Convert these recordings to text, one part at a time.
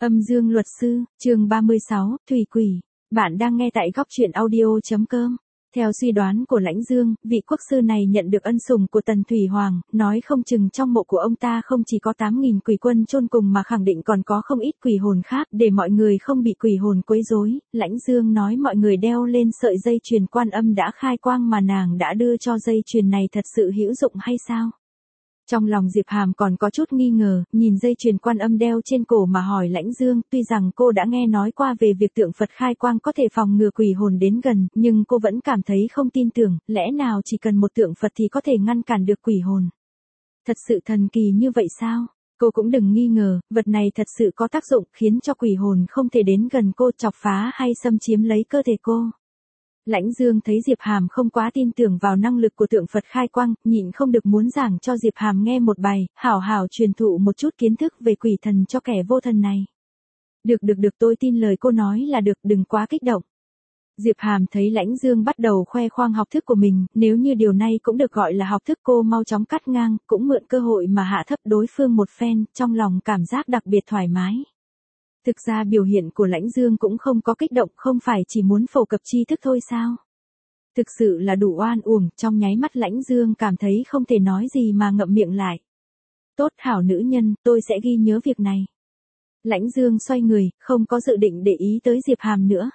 Âm Dương Luật Sư, chương 36, Thủy Quỷ. Bạn đang nghe tại góc truyện audio.com. Theo suy đoán của Lãnh Dương, vị quốc sư này nhận được ân sủng của Tần Thủy Hoàng, nói không chừng trong mộ của ông ta không chỉ có 8.000 quỷ quân chôn cùng mà khẳng định còn có không ít quỷ hồn khác để mọi người không bị quỷ hồn quấy rối. Lãnh Dương nói mọi người đeo lên sợi dây chuyền Quan Âm đã khai quang mà nàng đã đưa cho dây chuyền này thật sự hữu dụng hay sao? Trong lòng Diệp Hàm còn có chút nghi ngờ, nhìn dây chuyền Quan Âm đeo trên cổ mà hỏi Lãnh Dương, tuy rằng cô đã nghe nói qua về việc tượng Phật khai quang có thể phòng ngừa quỷ hồn đến gần, nhưng cô vẫn cảm thấy không tin tưởng, lẽ nào chỉ cần một tượng Phật thì có thể ngăn cản được quỷ hồn? Thật sự thần kỳ như vậy sao? Cô cũng đừng nghi ngờ, vật này thật sự có tác dụng khiến cho quỷ hồn không thể đến gần cô, chọc phá hay xâm chiếm lấy cơ thể cô. Lãnh Dương thấy Diệp Hàm không quá tin tưởng vào năng lực của tượng Phật khai quang, nhịn không được muốn giảng cho Diệp Hàm nghe một bài, hảo hảo truyền thụ một chút kiến thức về quỷ thần cho kẻ vô thần này. Được tôi tin lời cô nói là được, đừng quá kích động. Diệp Hàm thấy Lãnh Dương bắt đầu khoe khoang học thức của mình, nếu như điều này cũng được gọi là học thức cô mau chóng cắt ngang, cũng mượn cơ hội mà hạ thấp đối phương một phen, trong lòng cảm giác đặc biệt thoải mái. Thực ra biểu hiện của Lãnh Dương cũng không có kích động, không phải chỉ muốn phổ cập tri thức thôi sao? Thực sự là đủ oan uổng, trong nháy mắt Lãnh Dương cảm thấy không thể nói gì mà ngậm miệng lại. Tốt hảo nữ nhân, tôi sẽ ghi nhớ việc này. Lãnh Dương xoay người, không có dự định để ý tới Diệp Hàm nữa.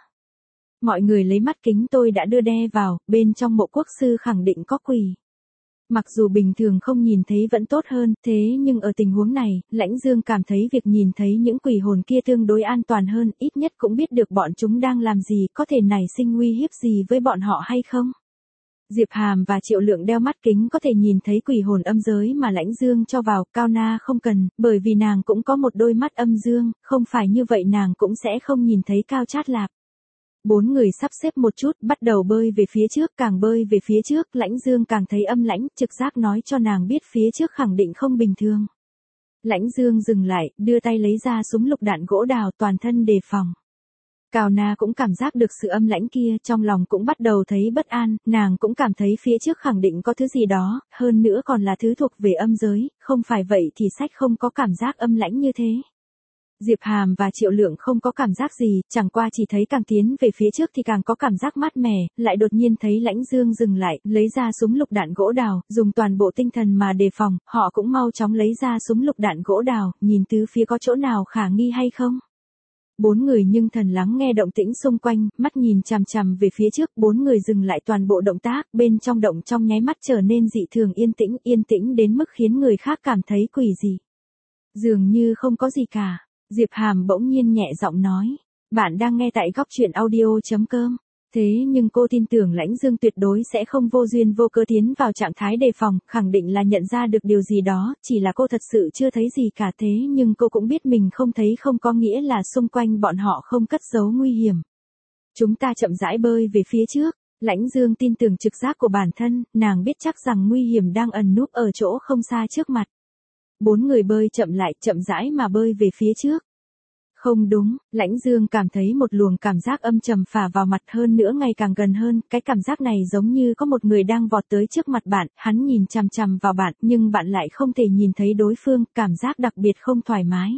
Mọi người lấy mắt kính tôi đã đưa đe vào, bên trong mộ quốc sư khẳng định có quỷ. Mặc dù bình thường không nhìn thấy vẫn tốt hơn, thế nhưng ở tình huống này, Lãnh Dương cảm thấy việc nhìn thấy những quỷ hồn kia tương đối an toàn hơn, ít nhất cũng biết được bọn chúng đang làm gì, có thể nảy sinh nguy hiếp gì với bọn họ hay không. Diệp Hàm và Triệu Lượng đeo mắt kính có thể nhìn thấy quỷ hồn âm giới mà Lãnh Dương cho vào, Cao Na không cần, bởi vì nàng cũng có một đôi mắt âm dương, không phải như vậy nàng cũng sẽ không nhìn thấy Cao Trát Lạp. 4 người sắp xếp một chút, bắt đầu bơi về phía trước, càng bơi về phía trước, Lãnh Dương càng thấy âm lãnh, trực giác nói cho nàng biết phía trước khẳng định không bình thường. Lãnh Dương dừng lại, đưa tay lấy ra súng lục đạn gỗ đào, toàn thân đề phòng. Cao Na cũng cảm giác được sự âm lãnh kia, trong lòng cũng bắt đầu thấy bất an, nàng cũng cảm thấy phía trước khẳng định có thứ gì đó, hơn nữa còn là thứ thuộc về âm giới, không phải vậy thì sách không có cảm giác âm lãnh như thế. Diệp Hàm và Triệu Lượng không có cảm giác gì, chẳng qua chỉ thấy càng tiến về phía trước thì càng có cảm giác mát mẻ, lại đột nhiên thấy Lãnh Dương dừng lại, lấy ra súng lục đạn gỗ đào, dùng toàn bộ tinh thần mà đề phòng, họ cũng mau chóng lấy ra súng lục đạn gỗ đào, nhìn tứ phía có chỗ nào khả nghi hay không. 4 người nhưng thần lắng nghe động tĩnh xung quanh, mắt nhìn chằm chằm về phía trước, 4 người dừng lại toàn bộ động tác, bên trong động trong nháy mắt trở nên dị thường yên tĩnh đến mức khiến người khác cảm thấy quỷ dị. Dường như không có gì cả. Diệp Hàm bỗng nhiên nhẹ giọng nói, bạn đang nghe tại góc truyện audio.com. Thế nhưng cô tin tưởng Lãnh Dương tuyệt đối sẽ không vô duyên vô cớ tiến vào trạng thái đề phòng, khẳng định là nhận ra được điều gì đó, chỉ là cô thật sự chưa thấy gì cả, thế nhưng cô cũng biết mình không thấy không có nghĩa là xung quanh bọn họ không cất giấu nguy hiểm. Chúng ta chậm rãi bơi về phía trước. Lãnh Dương tin tưởng trực giác của bản thân, nàng biết chắc rằng nguy hiểm đang ẩn núp ở chỗ không xa trước mặt. 4 người bơi chậm lại, chậm rãi mà bơi về phía trước. Không đúng, Lãnh Dương cảm thấy một luồng cảm giác âm trầm phả vào mặt, hơn nữa ngày càng gần hơn, cái cảm giác này giống như có một người đang vọt tới trước mặt bạn, hắn nhìn chằm chằm vào bạn, nhưng bạn lại không thể nhìn thấy đối phương, cảm giác đặc biệt không thoải mái.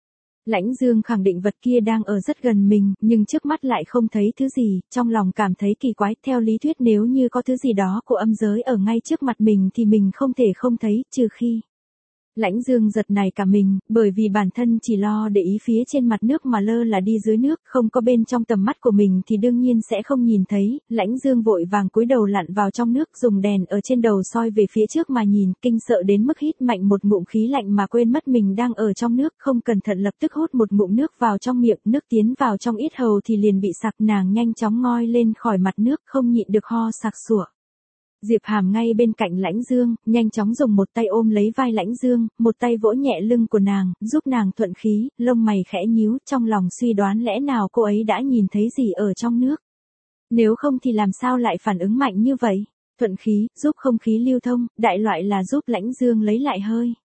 Lãnh Dương khẳng định vật kia đang ở rất gần mình, nhưng trước mắt lại không thấy thứ gì, trong lòng cảm thấy kỳ quái, theo lý thuyết nếu như có thứ gì đó của âm giới ở ngay trước mặt mình thì mình không thể không thấy, trừ khi. Lãnh Dương giật nảy cả mình, bởi vì bản thân chỉ lo để ý phía trên mặt nước mà lơ là đi dưới nước, không có bên trong tầm mắt của mình thì đương nhiên sẽ không nhìn thấy. Lãnh Dương vội vàng cúi đầu lặn vào trong nước, dùng đèn ở trên đầu soi về phía trước mà nhìn, kinh sợ đến mức hít mạnh một ngụm khí lạnh mà quên mất mình đang ở trong nước, không cẩn thận lập tức hút một ngụm nước vào trong miệng, nước tiến vào trong yết hầu thì liền bị sặc, nàng nhanh chóng ngoi lên khỏi mặt nước, không nhịn được ho sặc sủa. Diệp Hàm ngay bên cạnh Lãnh Dương, nhanh chóng dùng một tay ôm lấy vai Lãnh Dương, một tay vỗ nhẹ lưng của nàng, giúp nàng thuận khí, lông mày khẽ nhíu, trong lòng suy đoán lẽ nào cô ấy đã nhìn thấy gì ở trong nước. Nếu không thì làm sao lại phản ứng mạnh như vậy? Thuận khí, giúp không khí lưu thông, đại loại là giúp Lãnh Dương lấy lại hơi.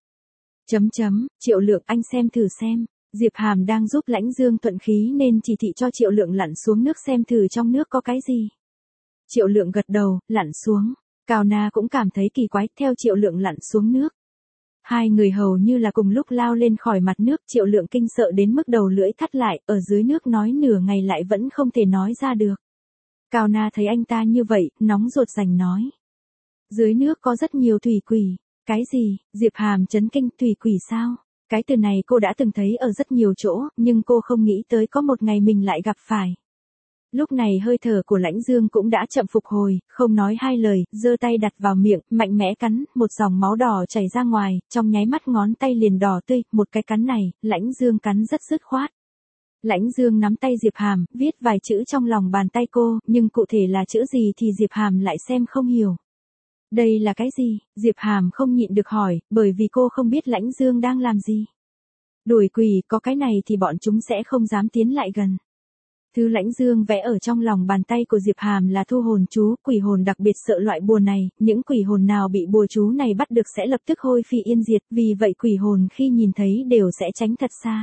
Triệu Lượng, anh xem thử xem. Diệp Hàm đang giúp Lãnh Dương thuận khí nên chỉ thị cho Triệu Lượng lặn xuống nước xem thử trong nước có cái gì. Triệu Lượng gật đầu, lặn xuống. Cao Na cũng cảm thấy kỳ quái, theo Triệu Lượng lặn xuống nước. Hai người hầu như là cùng lúc lao lên khỏi mặt nước, Triệu Lượng kinh sợ đến mức đầu lưỡi thắt lại, ở dưới nước nói nửa ngày lại vẫn không thể nói ra được. Cao Na thấy anh ta như vậy, nóng ruột rành nói. Dưới nước có rất nhiều thủy quỷ. Cái gì? Diệp Hàm chấn kinh, thủy quỷ sao? Cái từ này cô đã từng thấy ở rất nhiều chỗ, nhưng cô không nghĩ tới có một ngày mình lại gặp phải. Lúc này hơi thở của Lãnh Dương cũng đã chậm phục hồi, không nói hai lời, giơ tay đặt vào miệng, mạnh mẽ cắn, một dòng máu đỏ chảy ra ngoài, trong nháy mắt ngón tay liền đỏ tươi, một cái cắn này, Lãnh Dương cắn rất dứt khoát. Lãnh Dương nắm tay Diệp Hàm, viết vài chữ trong lòng bàn tay cô, nhưng cụ thể là chữ gì thì Diệp Hàm lại xem không hiểu. Đây là cái gì? Diệp Hàm không nhịn được hỏi, bởi vì cô không biết Lãnh Dương đang làm gì. Đuổi quỷ, có cái này thì bọn chúng sẽ không dám tiến lại gần. Thứ Lãnh Dương vẽ ở trong lòng bàn tay của Diệp Hàm là thu hồn chú, quỷ hồn đặc biệt sợ loại bùa này, những quỷ hồn nào bị bùa chú này bắt được sẽ lập tức hôi phi yên diệt, vì vậy quỷ hồn khi nhìn thấy đều sẽ tránh thật xa.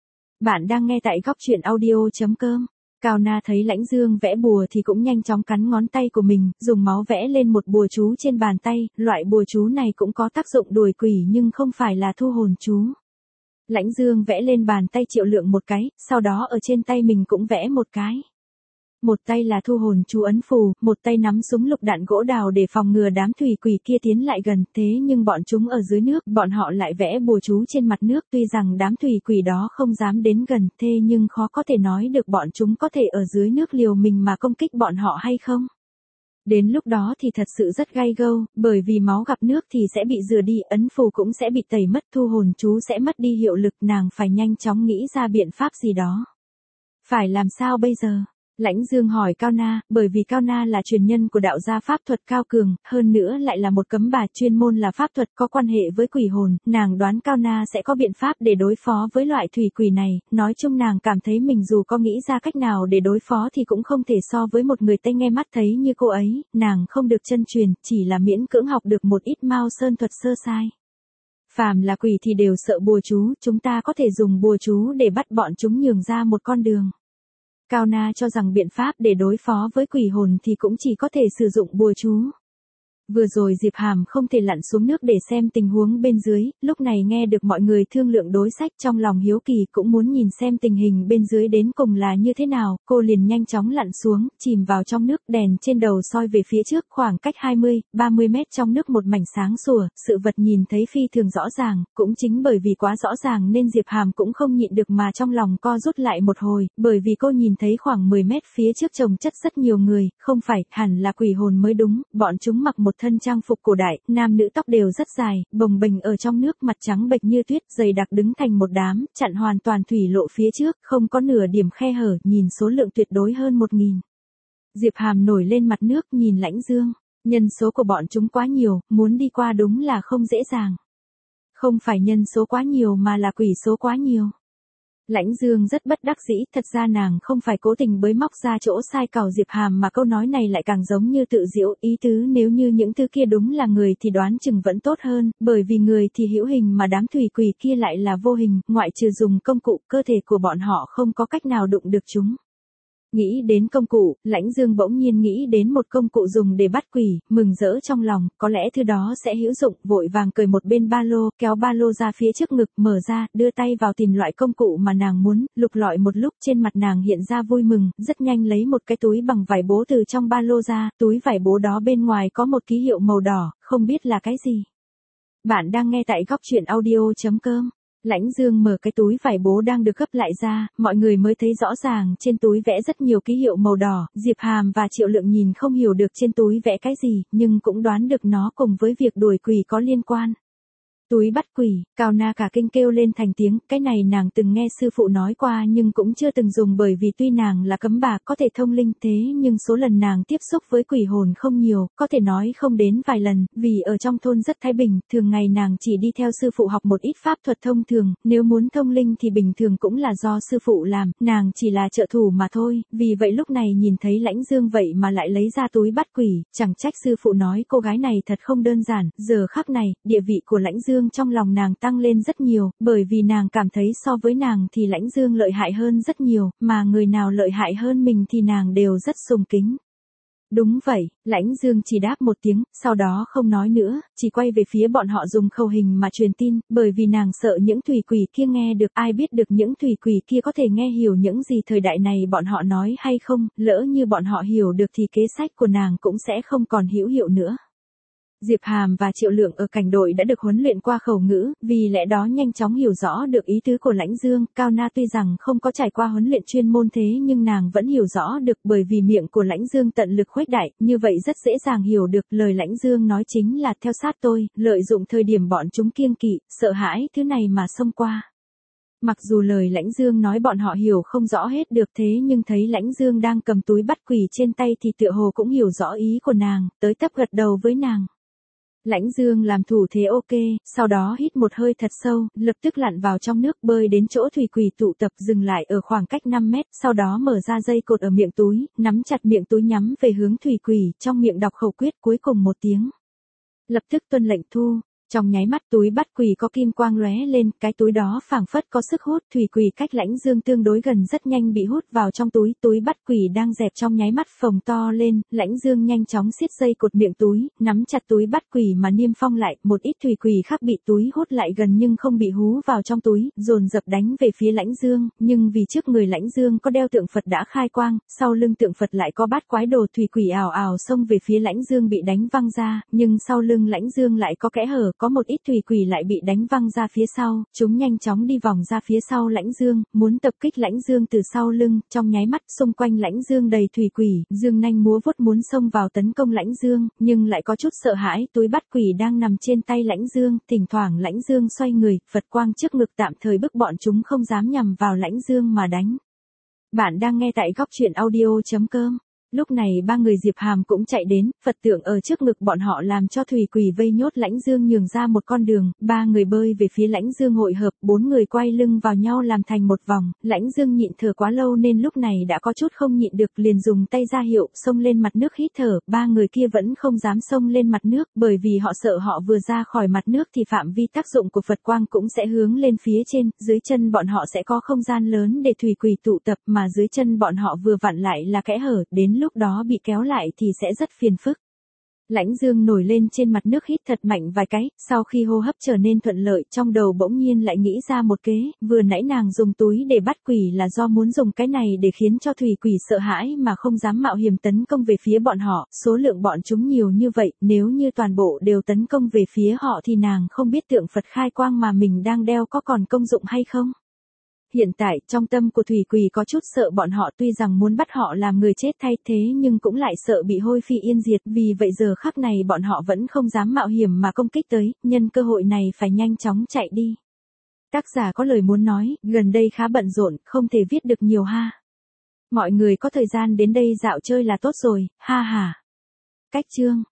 Bạn đang nghe tại góc truyện audio.com. Cao Na thấy Lãnh Dương vẽ bùa thì cũng nhanh chóng cắn ngón tay của mình, dùng máu vẽ lên một bùa chú trên bàn tay, loại bùa chú này cũng có tác dụng đuổi quỷ nhưng không phải là thu hồn chú. Lãnh Dương vẽ lên bàn tay Triệu Lượng một cái, sau đó ở trên tay mình cũng vẽ một cái. Một tay là thu hồn chú ấn phù, một tay nắm súng lục đạn gỗ đào để phòng ngừa đám thủy quỷ kia tiến lại gần, thế nhưng bọn chúng ở dưới nước, bọn họ lại vẽ bùa chú trên mặt nước, tuy rằng đám thủy quỷ đó không dám đến gần, thế nhưng khó có thể nói được bọn chúng có thể ở dưới nước liều mình mà công kích bọn họ hay không. Đến lúc đó thì thật sự rất gay gâu, bởi vì máu gặp nước thì sẽ bị rửa đi, ấn phù cũng sẽ bị tẩy mất, thu hồn chú sẽ mất đi hiệu lực, nàng phải nhanh chóng nghĩ ra biện pháp gì đó. Phải làm sao bây giờ? Lãnh Dương hỏi Cao Na, bởi vì Cao Na là truyền nhân của đạo gia pháp thuật cao cường, hơn nữa lại là một cấm bà chuyên môn là pháp thuật có quan hệ với quỷ hồn, nàng đoán Cao Na sẽ có biện pháp để đối phó với loại thủy quỷ này, nói chung nàng cảm thấy mình dù có nghĩ ra cách nào để đối phó thì cũng không thể so với một người tay nghe mắt thấy như cô ấy, nàng không được chân truyền, chỉ là miễn cưỡng học được một ít Mao Sơn thuật sơ sai. Phàm là quỷ thì đều sợ bùa chú, chúng ta có thể dùng bùa chú để bắt bọn chúng nhường ra một con đường. Cao Na cho rằng biện pháp để đối phó với quỷ hồn thì cũng chỉ có thể sử dụng bùa chú. Vừa rồi Diệp Hàm không thể lặn xuống nước để xem tình huống bên dưới, lúc này nghe được mọi người thương lượng đối sách trong lòng hiếu kỳ cũng muốn nhìn xem tình hình bên dưới đến cùng là như thế nào, cô liền nhanh chóng lặn xuống, chìm vào trong nước, đèn trên đầu soi về phía trước khoảng cách 20-30 mét trong nước một mảnh sáng sủa, sự vật nhìn thấy phi thường rõ ràng, cũng chính bởi vì quá rõ ràng nên Diệp Hàm cũng không nhịn được mà trong lòng co rút lại một hồi, bởi vì cô nhìn thấy khoảng 10 mét phía trước chồng chất rất nhiều người, không phải, hẳn là quỷ hồn mới đúng, bọn chúng mặc một thân trang phục cổ đại, nam nữ tóc đều rất dài, bồng bềnh ở trong nước, mặt trắng bệch như tuyết, dày đặc đứng thành một đám, chặn hoàn toàn thủy lộ phía trước, không có nửa điểm khe hở, nhìn số lượng tuyệt đối hơn 1000. Diệp Hàm nổi lên mặt nước nhìn Lãnh Dương, nhân số của bọn chúng quá nhiều, muốn đi qua đúng là không dễ dàng. Không phải nhân số quá nhiều mà là quỷ số quá nhiều. Lãnh Dương rất bất đắc dĩ, thật ra nàng không phải cố tình bới móc ra chỗ sai cào Diệp Hàm mà câu nói này lại càng giống như tự giễu, ý tứ nếu như những thứ kia đúng là người thì đoán chừng vẫn tốt hơn, bởi vì người thì hữu hình mà đám thủy quỷ kia lại là vô hình, ngoại trừ dùng công cụ, cơ thể của bọn họ không có cách nào đụng được chúng. Nghĩ đến công cụ, Lãnh Dương bỗng nhiên nghĩ đến một công cụ dùng để bắt quỷ, mừng rỡ trong lòng, có lẽ thứ đó sẽ hữu dụng, vội vàng cởi một bên ba lô, kéo ba lô ra phía trước ngực, mở ra, đưa tay vào tìm loại công cụ mà nàng muốn, lục lọi một lúc trên mặt nàng hiện ra vui mừng, rất nhanh lấy một cái túi bằng vải bố từ trong ba lô ra, túi vải bố đó bên ngoài có một ký hiệu màu đỏ, không biết là cái gì. Bạn đang nghe tại góc truyện audio.com. Lãnh Dương mở cái túi vải bố đang được gấp lại ra, mọi người mới thấy rõ ràng trên túi vẽ rất nhiều ký hiệu màu đỏ, Diệp Hàm và Triệu Lượng nhìn không hiểu được trên túi vẽ cái gì, nhưng cũng đoán được nó cùng với việc đuổi quỷ có liên quan. Túi bắt quỷ, Cao Na cả kinh kêu lên thành tiếng, cái này nàng từng nghe sư phụ nói qua nhưng cũng chưa từng dùng bởi vì tuy nàng là cấm bà có thể thông linh thế nhưng số lần nàng tiếp xúc với quỷ hồn không nhiều, có thể nói không đến vài lần, vì ở trong thôn rất thái bình, thường ngày nàng chỉ đi theo sư phụ học một ít pháp thuật thông thường, nếu muốn thông linh thì bình thường cũng là do sư phụ làm, nàng chỉ là trợ thủ mà thôi, vì vậy lúc này nhìn thấy Lãnh Dương vậy mà lại lấy ra túi bắt quỷ, chẳng trách sư phụ nói cô gái này thật không đơn giản, giờ khắc này, địa vị của Lãnh Dương trong lòng nàng tăng lên rất nhiều, bởi vì nàng cảm thấy so với nàng thì Lãnh Dương lợi hại hơn rất nhiều, mà người nào lợi hại hơn mình thì nàng đều rất sùng kính. Đúng vậy, Lãnh Dương chỉ đáp một tiếng, sau đó không nói nữa, chỉ quay về phía bọn họ dùng khẩu hình mà truyền tin, bởi vì nàng sợ những thủy quỷ kia nghe được, ai biết được những thủy quỷ kia có thể nghe hiểu những gì thời đại này bọn họ nói hay không, lỡ như bọn họ hiểu được thì kế sách của nàng cũng sẽ không còn hữu hiệu nữa. Diệp Hàm và Triệu Lượng ở cảnh đội đã được huấn luyện qua khẩu ngữ, vì lẽ đó nhanh chóng hiểu rõ được ý tứ của Lãnh Dương. Cao Na tuy rằng không có trải qua huấn luyện chuyên môn thế nhưng nàng vẫn hiểu rõ được, bởi vì miệng của Lãnh Dương tận lực khuếch đại, như vậy rất dễ dàng hiểu được lời Lãnh Dương nói chính là theo sát tôi, lợi dụng thời điểm bọn chúng kiêng kỵ, sợ hãi thứ này mà xông qua. Mặc dù lời Lãnh Dương nói bọn họ hiểu không rõ hết được thế nhưng thấy Lãnh Dương đang cầm túi bắt quỷ trên tay thì tựa hồ cũng hiểu rõ ý của nàng, tới tấp gật đầu với nàng. Lãnh Dương làm thủ thế ok, sau đó hít một hơi thật sâu, lập tức lặn vào trong nước bơi đến chỗ thủy quỷ tụ tập dừng lại ở khoảng cách 5 mét, sau đó mở ra dây cột ở miệng túi, nắm chặt miệng túi nhắm về hướng thủy quỷ, trong miệng đọc khẩu quyết cuối cùng một tiếng. Lập tức tuân lệnh thu. Trong nháy mắt túi bắt quỷ có kim quang lóe lên, cái túi đó phảng phất có sức hút, thủy quỷ cách Lãnh Dương tương đối gần rất nhanh bị hút vào trong túi bắt quỷ đang dẹp trong nháy mắt phồng to lên, Lãnh Dương nhanh chóng siết dây cột miệng túi, nắm chặt túi bắt quỷ mà niêm phong lại, một ít thủy quỷ khác bị túi hút lại gần nhưng không bị hú vào trong túi, dồn dập đánh về phía Lãnh Dương, nhưng vì trước người Lãnh Dương có đeo tượng Phật đã khai quang, sau lưng tượng Phật lại có bát quái đồ, thủy quỷ ào ào xông về phía Lãnh Dương bị đánh văng ra, nhưng sau lưng Lãnh Dương lại có kẽ hở, có một ít thủy quỷ lại bị đánh văng ra phía sau, chúng nhanh chóng đi vòng ra phía sau Lãnh Dương, muốn tập kích Lãnh Dương từ sau lưng, trong nháy mắt xung quanh Lãnh Dương đầy thủy quỷ, dương nanh múa vuốt muốn xông vào tấn công Lãnh Dương, nhưng lại có chút sợ hãi, túi bắt quỷ đang nằm trên tay Lãnh Dương, thỉnh thoảng Lãnh Dương xoay người, Phật quang trước ngực tạm thời bức bọn chúng không dám nhằm vào Lãnh Dương mà đánh. Bạn đang nghe tại góc truyện audio.com. Lúc này ba người Diệp Hàm cũng chạy đến, Phật tượng ở trước ngực bọn họ làm cho thủy quỷ vây nhốt Lãnh Dương nhường ra một con đường, ba người bơi về phía Lãnh Dương hội hợp, bốn người quay lưng vào nhau làm thành một vòng, Lãnh Dương nhịn thở quá lâu nên lúc này đã có chút không nhịn được liền dùng tay ra hiệu, xông lên mặt nước hít thở, ba người kia vẫn không dám xông lên mặt nước, bởi vì họ sợ họ vừa ra khỏi mặt nước thì phạm vi tác dụng của Phật quang cũng sẽ hướng lên phía trên, dưới chân bọn họ sẽ có không gian lớn để thủy quỷ tụ tập mà dưới chân bọn họ vừa vặn lại là kẽ hở, đến lúc đó bị kéo lại thì sẽ rất phiền phức. Lãnh Dương nổi lên trên mặt nước hít thật mạnh vài cái, sau khi hô hấp trở nên thuận lợi trong đầu bỗng nhiên lại nghĩ ra một kế, vừa nãy nàng dùng túi để bắt quỷ là do muốn dùng cái này để khiến cho thủy quỷ sợ hãi mà không dám mạo hiểm tấn công về phía bọn họ, số lượng bọn chúng nhiều như vậy, nếu như toàn bộ đều tấn công về phía họ thì nàng không biết tượng Phật khai quang mà mình đang đeo có còn công dụng hay không. Hiện tại, trong tâm của thủy quỷ có chút sợ bọn họ tuy rằng muốn bắt họ làm người chết thay thế nhưng cũng lại sợ bị hôi phi yên diệt, vì vậy giờ khắc này bọn họ vẫn không dám mạo hiểm mà công kích tới, nhân cơ hội này phải nhanh chóng chạy đi. Tác giả có lời muốn nói, gần đây khá bận rộn, không thể viết được nhiều ha. Mọi người có thời gian đến đây dạo chơi là tốt rồi, ha ha. Cách chương.